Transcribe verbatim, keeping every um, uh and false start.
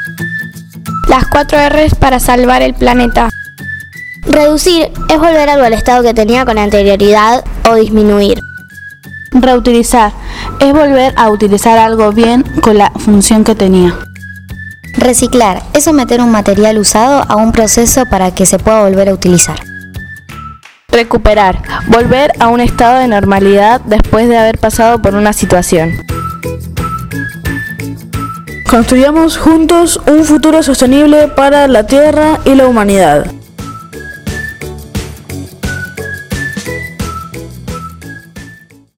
Las cuatro erres para salvar el planeta. Reducir es volver algo al estado que tenía con anterioridad o disminuir. Reutilizar es volver a utilizar algo bien con la función que tenía. Reciclar es someter un material usado a un proceso para que se pueda volver a utilizar. Recuperar, volver a un estado de normalidad después de haber pasado por una situación. Construyamos juntos un futuro sostenible para la Tierra y la humanidad.